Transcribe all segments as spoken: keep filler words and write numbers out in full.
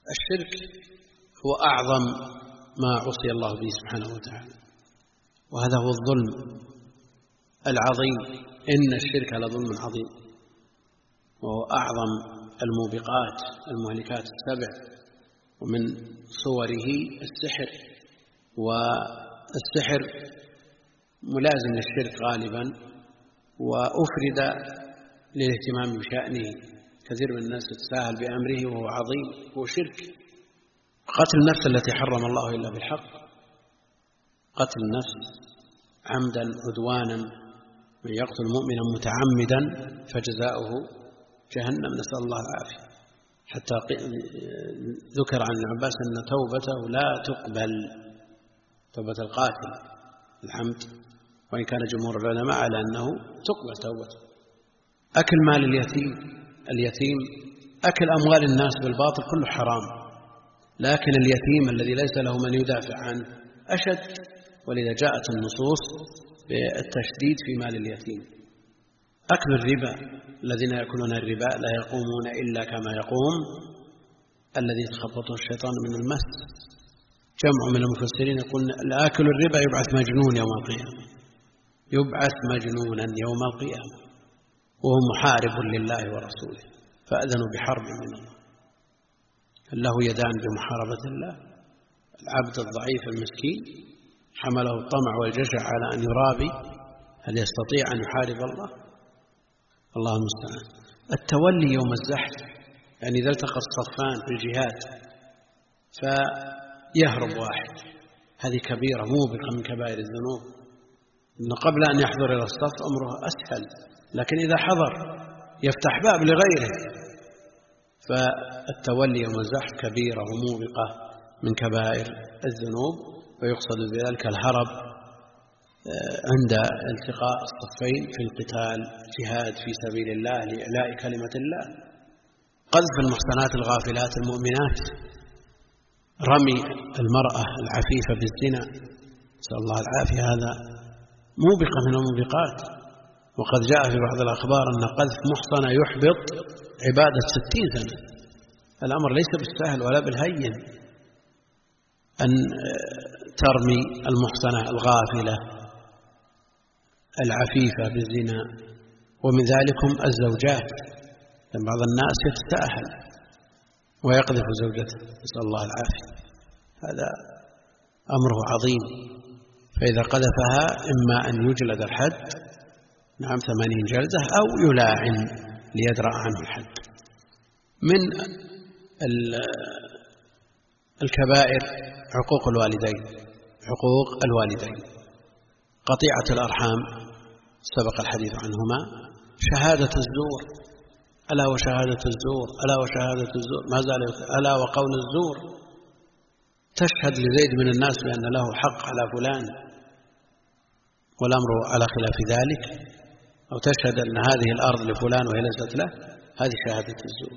الشرك هو أعظم ما عصي الله به سبحانه وتعالى، وهذا هو الظلم العظيم. إن الشرك لظلم عظيم، وهو أعظم الموبقات المهلكات السبع، ومن صوره السحر، والسحر ملازم للشرك غالبا، وأفرد للاهتمام بشأنه. كثير من الناس يتساهل بأمره وهو عظيم، هو شرك. قتل النفس التي حرم الله إلا بالحق، قتل النفس عمدا عدوانا، من يقتل مؤمنا متعمدا فجزاؤه جهنم، نسأل الله العافية. حتى ذكر عن ابن عباس أن توبته لا تقبل، توبة القاتل العمد، وإن كان جمهور العلماء على أنه تقبل توبته. أكل مال اليتيم، اليتيم أكل أموال الناس بالباطل كله حرام، لكن اليتيم الذي ليس له من يدافع عنه أشد، ولذا جاءت النصوص بالتشديد في مال اليتيم. أكل الربا، الذين يأكلون الربا لا يقومون إلا كما يقوم الذي يتخبطه الشيطان من المس. جمع من المفسرين يقول لآكل الربا يبعث مجنون يوم القيامة، يبعث مجنونا يوم القيامة وهو محارب لله ورسوله، فأذنوا بحرب من الله. له يدان بمحاربة الله. العبد الضعيف المسكين حمله الطمع والجشع على أن يرابي، هل يستطيع أن يحارب الله؟ الله المستعان. التولي يوم الزحف، يعني إذا التقى الصفان في الجهاد فيهرب واحد، هذه كبيرة موبقة من كبائر الذنوب. إن قبل أن يحضر إلى الصف أمره أسهل، لكن إذا حضر يفتح باب لغيره. فالتولي يوم الزحف كبيرة وموبقة من كبائر الذنوب، ويقصد بذلك الهرب عند التقاء الصفين في القتال، جهاد في سبيل الله لإعلاء كلمة الله. قذف المحصنات الغافلات المؤمنات، رمي المرأة العفيفة بالزنا، نسأل الله العافية، هذا موبقة من الموبقات. وقد جاء في بعض الأخبار أن قذف محصنة يحبط عبادة ستين سنة. الأمر ليس بالسهل ولا بالهين أن ترمي المحصنة الغافلة العفيفة بالزنا. ومن ذلكم الزوجات، لأن بعض الناس يتساهل ويقذف زوجته، نسأل الله العافية، هذا أمره عظيم. فإذا قذفها إما أن يجلد الحد، نعم ثمانين جلدة، أو يلاعن ليدرأ عنه الحد. من الكبائر حقوق الوالدين، حقوق الوالدين، قطيعة الأرحام سبق الحديث عنهما، شهادة الزور، ألا وشهادة الزور، ألا وشهادة الزور، ما زال ألا وقول الزور. تشهد لزيد من الناس بأن له حق على فلان والأمر على خلاف ذلك، أو تشهد أن هذه الأرض لفلان وهي ليست له، هذه شهادة الزور.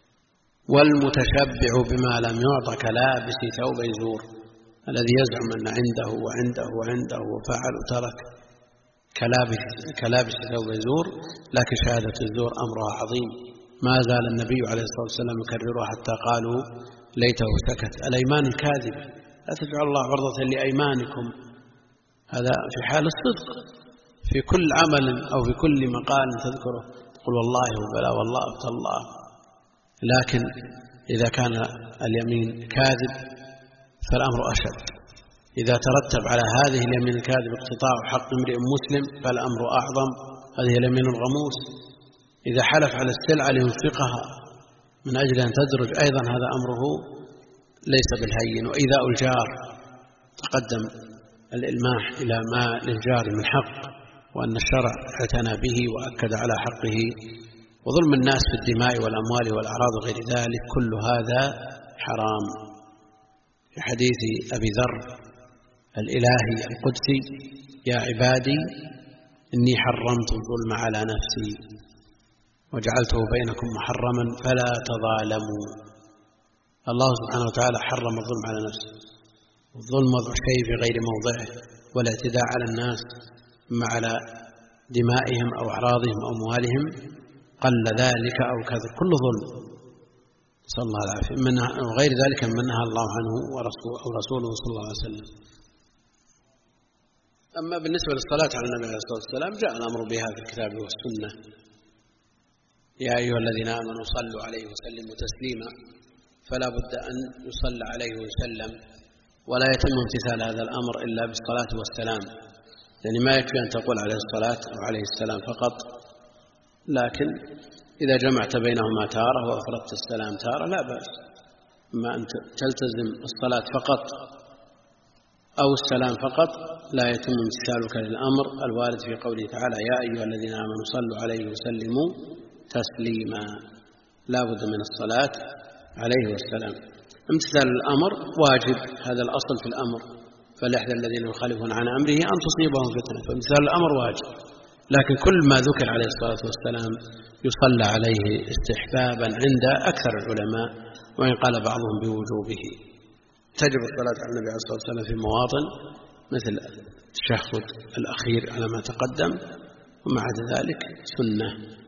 والمتشبع بما لم يعطى كلابس ثوب زور، الذي يزعم أن عنده وعنده وعنده وفعل وترك، كلابس, كلابس ثوب زور. لكن شهادة الزور أمرها عظيم، ما زال النبي عليه الصلاة والسلام يكررها حتى قالوا ليته سكت. الأيمان الكاذبة، لا تجعل الله عرضة لأيمانكم، هذا في حال الصدق، في كل عمل أو في كل مقال تذكره تقول والله وبلا والله وتالله. لكن إذا كان اليمين كاذب فالأمر أشد. إذا ترتب على هذه اليمين الكاذب اقتطاع حق امرئ مسلم فالأمر أعظم، هذه اليمين الغموس. إذا حلف على السلعة لينفقها من أجل أن تدرج أيضا هذا أمره ليس بالهين. وإيذاء الجار، تقدم الإلماح إلى ما للجار من حق، وأن الشرع اعتنى به وأكد على حقه. وظلم الناس في الدماء والأموال والأعراض وغير ذلك، كل هذا حرام. في حديث أبي ذر الإلهي القدسي: يا عبادي إني حرمت الظلم على نفسي وجعلته بينكم محرما فلا تظالموا. الله سبحانه وتعالى حرم الظلم على نفسه. الظلم وضع شيء في غير موضعه، والاعتداء على الناس إما على دمائهم أو أعراضهم أو أموالهم، قل ذلك أو كثر، كل ظلم. صلى الله عليه وسلم، منها وغير ذلك من نهى الله عنه ورسوله صلى الله عليه وسلم. أما بالنسبة للصلاة على النبي عليه الصلاة والسلام جاء الأمر بها في الكتاب والسنة: يا أيها الذين آمنوا صلوا عليه وسلموا تسليما، فلا بد أن يصلى عليه ويسلم، ولا يتم امتثال هذا الأمر إلا بالصلاة والسلام، يعني ما يكفي أن تقول عليه الصلاة أو عليه السلام فقط، لكن إذا جمعت بينهما تارة وأفردت السلام تارة لا بأس. أما أن تلتزم الصلاة فقط أو السلام فقط لا يتم امتثالك للأمر الوارد في قوله تعالى: يا أيها الذين آمنوا صلوا عليه وسلموا تسليما. لا بد من الصلاة عليه والسلام. امتثال الأمر واجب، هذا الأصل في الأمر، فليحذر الذين يخالفون عن أمره أن تصيبهم فتنة، فامتثال الأمر واجب. لكن كل ما ذكر عليه الصلاة والسلام يصلى عليه استحبابا عند أكثر العلماء، وإن قال بعضهم بوجوبه. تجب الصلاة على النبي عليه الصلاة والسلام في مواطن مثل التشهد الأخير على ما تقدم، ومع ذلك سنة.